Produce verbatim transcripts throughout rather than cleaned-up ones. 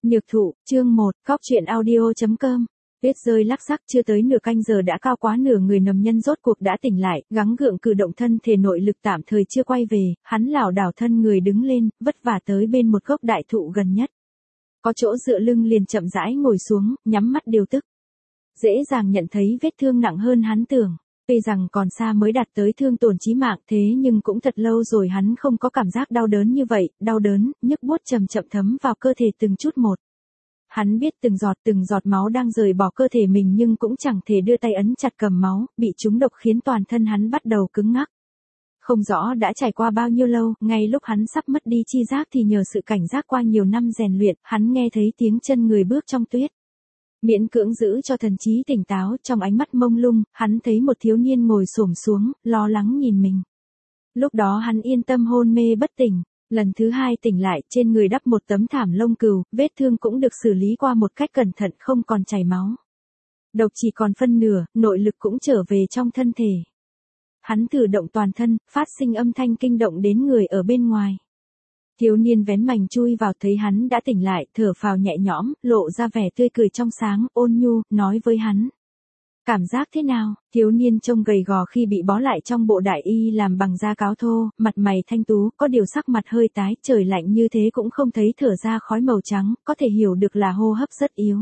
Nhược thụ, chương một, cóc truyện audio.com. Tuyết rơi lắc xắc, chưa tới nửa canh giờ đã cao quá nửa người nằm nhân rốt cuộc đã tỉnh lại, gắng gượng cử động thân thể nội lực tạm thời chưa quay về, hắn lảo đảo thân người đứng lên, vất vả tới bên một gốc đại thụ gần nhất. Có chỗ dựa lưng liền chậm rãi ngồi xuống, nhắm mắt điều tức. Dễ dàng nhận thấy vết thương nặng hơn hắn tưởng. Tuy rằng còn xa mới đạt tới thương tổn chí mạng thế nhưng cũng thật lâu rồi hắn không có cảm giác đau đớn như vậy, đau đớn, nhức buốt chậm chậm thấm vào cơ thể từng chút một. Hắn biết từng giọt từng giọt máu đang rời bỏ cơ thể mình nhưng cũng chẳng thể đưa tay ấn chặt cầm máu, bị trúng độc khiến toàn thân hắn bắt đầu cứng ngắc. Không rõ đã trải qua bao nhiêu lâu, ngay lúc hắn sắp mất đi chi giác thì nhờ sự cảnh giác qua nhiều năm rèn luyện, hắn nghe thấy tiếng chân người bước trong tuyết. Miễn cưỡng giữ cho thần trí tỉnh táo, trong ánh mắt mông lung, hắn thấy một thiếu niên ngồi xổm xuống, lo lắng nhìn mình. Lúc đó hắn yên tâm hôn mê bất tỉnh, lần thứ hai tỉnh lại, trên người đắp một tấm thảm lông cừu, vết thương cũng được xử lý qua một cách cẩn thận không còn chảy máu. Độc chỉ còn phân nửa, nội lực cũng trở về trong thân thể. Hắn cử động toàn thân, phát sinh âm thanh kinh động đến người ở bên ngoài. Thiếu niên vén mành chui vào thấy hắn đã tỉnh lại, thở phào nhẹ nhõm, lộ ra vẻ tươi cười trong sáng, ôn nhu, nói với hắn. Cảm giác thế nào? Thiếu niên trông gầy gò khi bị bó lại trong bộ đại y làm bằng da cáo thô, mặt mày thanh tú, có điều sắc mặt hơi tái, trời lạnh như thế cũng không thấy thở ra khói màu trắng, có thể hiểu được là hô hấp rất yếu.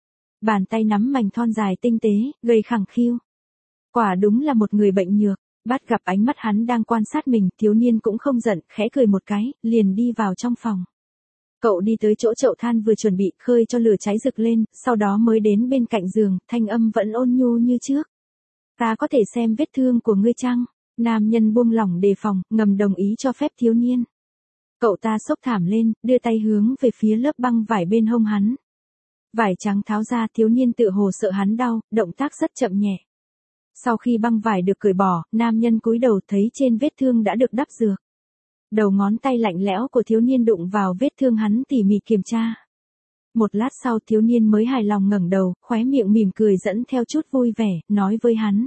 Bàn tay nắm mành thon dài tinh tế, gầy khẳng khiu. Quả đúng là một người bệnh nhược. Bắt gặp ánh mắt hắn đang quan sát mình, thiếu niên cũng không giận, khẽ cười một cái, liền đi vào trong phòng. Cậu đi tới chỗ chậu than vừa chuẩn bị khơi cho lửa cháy rực lên, sau đó mới đến bên cạnh giường, thanh âm vẫn ôn nhu như trước. Ta có thể xem vết thương của ngươi chăng? Nam nhân buông lỏng đề phòng, ngầm đồng ý cho phép thiếu niên. Cậu ta xốc thảm lên, đưa tay hướng về phía lớp băng vải bên hông hắn. Vải trắng tháo ra, thiếu niên tự hồ sợ hắn đau, động tác rất chậm nhẹ. Sau khi băng vải được cởi bỏ, nam nhân cúi đầu thấy trên vết thương đã được đắp dược. Đầu ngón tay lạnh lẽo của thiếu niên đụng vào vết thương hắn tỉ mỉ kiểm tra. Một lát sau thiếu niên mới hài lòng ngẩng đầu, khóe miệng mỉm cười dẫn theo chút vui vẻ, nói với hắn.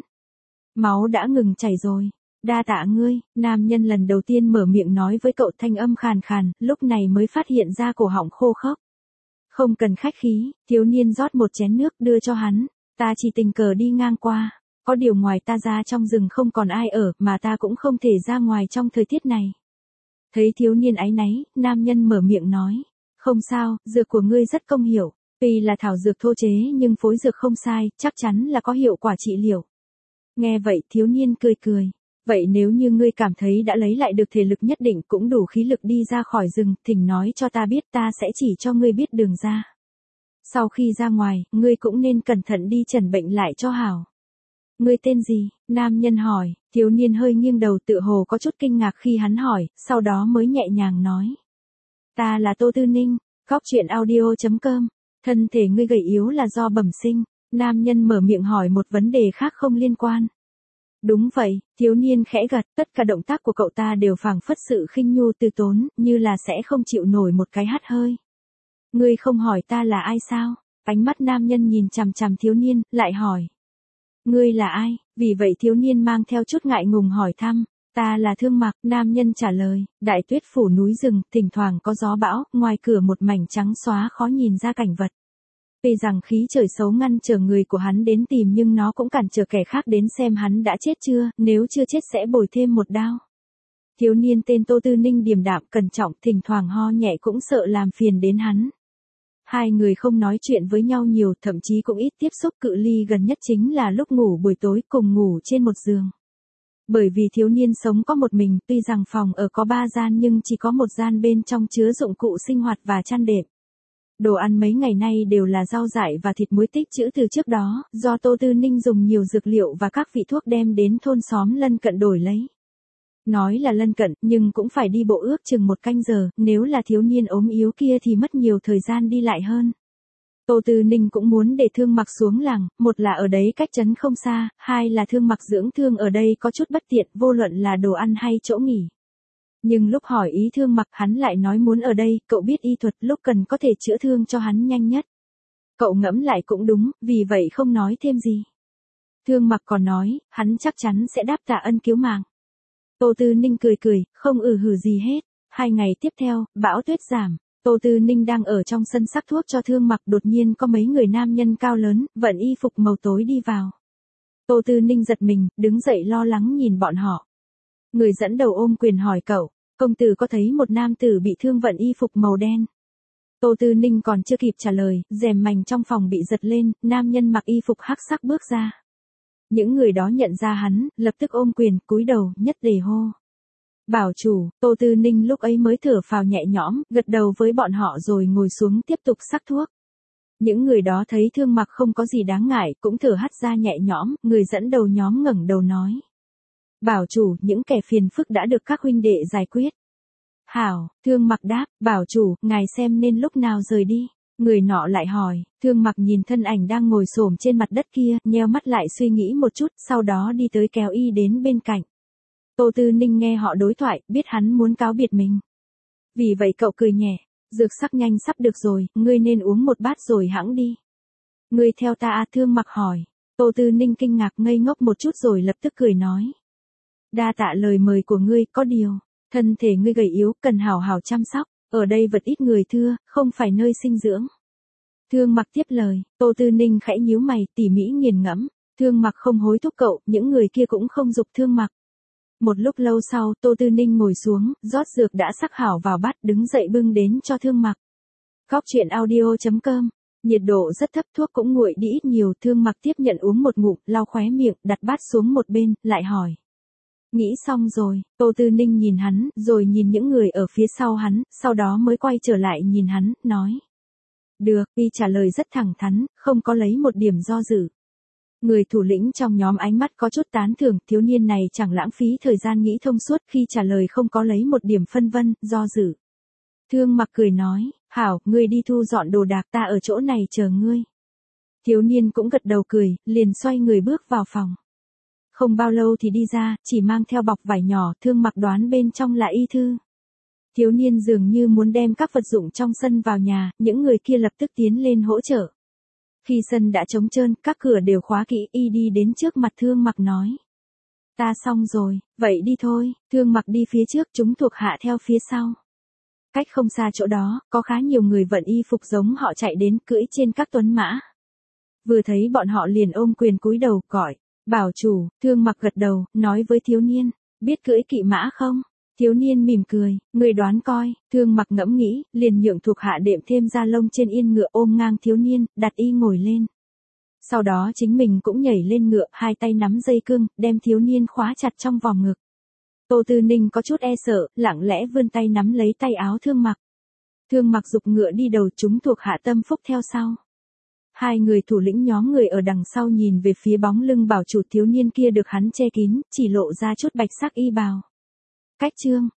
Máu đã ngừng chảy rồi. Đa tạ ngươi, nam nhân lần đầu tiên mở miệng nói với cậu thanh âm khàn khàn, lúc này mới phát hiện ra cổ họng khô khốc. Không cần khách khí, thiếu niên rót một chén nước đưa cho hắn. Ta chỉ tình cờ đi ngang qua. Có điều ngoài ta ra trong rừng không còn ai ở, mà ta cũng không thể ra ngoài trong thời tiết này. Thấy thiếu niên áy náy, nam nhân mở miệng nói. Không sao, dược của ngươi rất công hiệu. Tuy là thảo dược thô chế nhưng phối dược không sai, chắc chắn là có hiệu quả trị liệu. Nghe vậy thiếu niên cười cười. Vậy nếu như ngươi cảm thấy đã lấy lại được thể lực nhất định cũng đủ khí lực đi ra khỏi rừng, thỉnh nói cho ta biết ta sẽ chỉ cho ngươi biết đường ra. Sau khi ra ngoài, ngươi cũng nên cẩn thận đi chẩn bệnh lại cho hảo. Ngươi tên gì? Nam nhân hỏi, thiếu niên hơi nghiêng đầu tự hồ có chút kinh ngạc khi hắn hỏi, sau đó mới nhẹ nhàng nói. Ta là Tô Tư Ninh, cóc truyện audio.com, thân thể ngươi gầy yếu là do bẩm sinh, nam nhân mở miệng hỏi một vấn đề khác không liên quan. Đúng vậy, thiếu niên khẽ gật, tất cả động tác của cậu ta đều phảng phất sự khinh nhu từ tốn, như là sẽ không chịu nổi một cái hắt hơi. Ngươi không hỏi ta là ai sao? Ánh mắt nam nhân nhìn chằm chằm thiếu niên, lại hỏi. Ngươi là ai? Vì vậy thiếu niên mang theo chút ngại ngùng hỏi thăm. Ta là Thương Mặc, nam nhân trả lời. Đại tuyết phủ núi rừng, thỉnh thoảng có gió bão, ngoài cửa một mảnh trắng xóa khó nhìn ra cảnh vật. Tuy rằng khí trời xấu ngăn trở người của hắn đến tìm nhưng nó cũng cản trở kẻ khác đến xem hắn đã chết chưa, nếu chưa chết sẽ bồi thêm một đao. Thiếu niên tên Tô Tư Ninh điềm đạm cẩn trọng, thỉnh thoảng ho nhẹ cũng sợ làm phiền đến hắn. Hai người không nói chuyện với nhau nhiều, thậm chí cũng ít tiếp xúc, cự ly gần nhất chính là lúc ngủ buổi tối cùng ngủ trên một giường. Bởi vì thiếu niên sống có một mình, tuy rằng phòng ở có ba gian nhưng chỉ có một gian bên trong chứa dụng cụ sinh hoạt và chăn đệm. Đồ ăn mấy ngày nay đều là rau dại và thịt muối tích trữ từ trước đó, do Tô Tư Ninh dùng nhiều dược liệu và các vị thuốc đem đến thôn xóm lân cận đổi lấy. Nói là lân cận, nhưng cũng phải đi bộ ước chừng một canh giờ, nếu là thiếu niên ốm yếu kia thì mất nhiều thời gian đi lại hơn. Tô Tư Ninh cũng muốn để Thương Mặc xuống làng, một là ở đấy cách trấn không xa, hai là Thương Mặc dưỡng thương ở đây có chút bất tiện, vô luận là đồ ăn hay chỗ nghỉ. Nhưng lúc hỏi ý Thương Mặc hắn lại nói muốn ở đây, cậu biết y thuật lúc cần có thể chữa thương cho hắn nhanh nhất. Cậu ngẫm lại cũng đúng, vì vậy không nói thêm gì. Thương Mặc còn nói, hắn chắc chắn sẽ đáp tạ ân cứu mạng. Tô Tư Ninh cười cười, không ừ hử gì hết. Hai ngày tiếp theo, bão tuyết giảm. Tô Tư Ninh đang ở trong sân sắc thuốc cho Thương Mặc, đột nhiên có mấy người nam nhân cao lớn, vận y phục màu tối đi vào. Tô Tư Ninh giật mình, đứng dậy lo lắng nhìn bọn họ. Người dẫn đầu ôm quyền hỏi cậu, công tử có thấy một nam tử bị thương vận y phục màu đen? Tô Tư Ninh còn chưa kịp trả lời, rèm mành trong phòng bị giật lên, nam nhân mặc y phục hắc sắc bước ra. Những người đó nhận ra hắn, lập tức ôm quyền, cúi đầu, nhất tề hô. Bảo chủ. Tô Tư Ninh lúc ấy mới thở phào nhẹ nhõm, gật đầu với bọn họ rồi ngồi xuống tiếp tục sắc thuốc. Những người đó thấy Thương Mặc không có gì đáng ngại, cũng thở hắt ra nhẹ nhõm, người dẫn đầu nhóm ngẩng đầu nói. Bảo chủ, những kẻ phiền phức đã được các huynh đệ giải quyết. Hảo, Thương Mặc đáp, bảo chủ, ngài xem nên lúc nào rời đi. Người nọ lại hỏi, Thương Mặc nhìn thân ảnh đang ngồi xổm trên mặt đất kia, nheo mắt lại suy nghĩ một chút, sau đó đi tới kéo y đến bên cạnh. Tô Tư Ninh nghe họ đối thoại, biết hắn muốn cáo biệt mình. Vì vậy cậu cười nhẹ, dược sắc nhanh sắp được rồi, ngươi nên uống một bát rồi hãng đi. Ngươi theo ta à? Thương Mặc hỏi. Tô Tư Ninh kinh ngạc ngây ngốc một chút rồi lập tức cười nói. Đa tạ lời mời của ngươi, có điều, thân thể ngươi gầy yếu, cần hảo hảo chăm sóc, ở đây vật ít người thưa, không phải nơi sinh dưỡng. Thương Mặc tiếp lời, Tô Tư Ninh khẽ nhíu mày, tỉ mỉ nghiền ngẫm, Thương Mặc không hối thúc cậu, những người kia cũng không giục Thương Mặc. Một lúc lâu sau, Tô Tư Ninh ngồi xuống, rót dược đã sắc hảo vào bát, đứng dậy bưng đến cho Thương Mặc. Cóc truyện audio chấm com, nhiệt độ rất thấp, thuốc cũng nguội đi ít nhiều, Thương Mặc tiếp nhận uống một ngụm, lau khóe miệng, đặt bát xuống một bên, lại hỏi. Nghĩ xong rồi. Tô Tư Ninh nhìn hắn, rồi nhìn những người ở phía sau hắn, sau đó mới quay trở lại nhìn hắn, nói. Được, y trả lời rất thẳng thắn, không có lấy một điểm do dự. Người thủ lĩnh trong nhóm ánh mắt có chút tán thưởng, thiếu niên này chẳng lãng phí thời gian nghĩ thông suốt, khi trả lời không có lấy một điểm phân vân, do dự. Thương Mặc cười nói, hảo, ngươi đi thu dọn đồ đạc, ta ở chỗ này chờ ngươi. Thiếu niên cũng gật đầu cười, liền xoay người bước vào phòng. Không bao lâu thì đi ra, chỉ mang theo bọc vải nhỏ, Thương Mặc đoán bên trong là y thư. Thiếu niên dường như muốn đem các vật dụng trong sân vào nhà, những người kia lập tức tiến lên hỗ trợ. Khi sân đã trống trơn, các cửa đều khóa kỹ, y đi đến trước mặt Thương Mặc nói. Ta xong rồi, vậy đi thôi. Thương Mặc đi phía trước, chúng thuộc hạ theo phía sau. Cách không xa chỗ đó, có khá nhiều người vận y phục giống họ chạy đến, cưỡi trên các tuấn mã. Vừa thấy bọn họ liền ôm quyền cúi đầu, gọi. Bảo chủ. Thương Mặc gật đầu, nói với thiếu niên, biết cưỡi kỵ mã không? Thiếu niên mỉm cười, người đoán coi. Thương Mặc ngẫm nghĩ, liền nhượng thuộc hạ đệm thêm da lông trên yên ngựa, ôm ngang thiếu niên, đặt y ngồi lên. Sau đó chính mình cũng nhảy lên ngựa, hai tay nắm dây cương, đem thiếu niên khóa chặt trong vòng ngực. Tô Tư Ninh có chút e sợ, lặng lẽ vươn tay nắm lấy tay áo Thương Mặc. Thương Mặc giục ngựa đi đầu, chúng thuộc hạ tâm phúc theo sau. Hai người thủ lĩnh nhóm người ở đằng sau nhìn về phía bóng lưng bảo chủ thiếu niên kia được hắn che kín, chỉ lộ ra chút bạch sắc y bào. Cách chương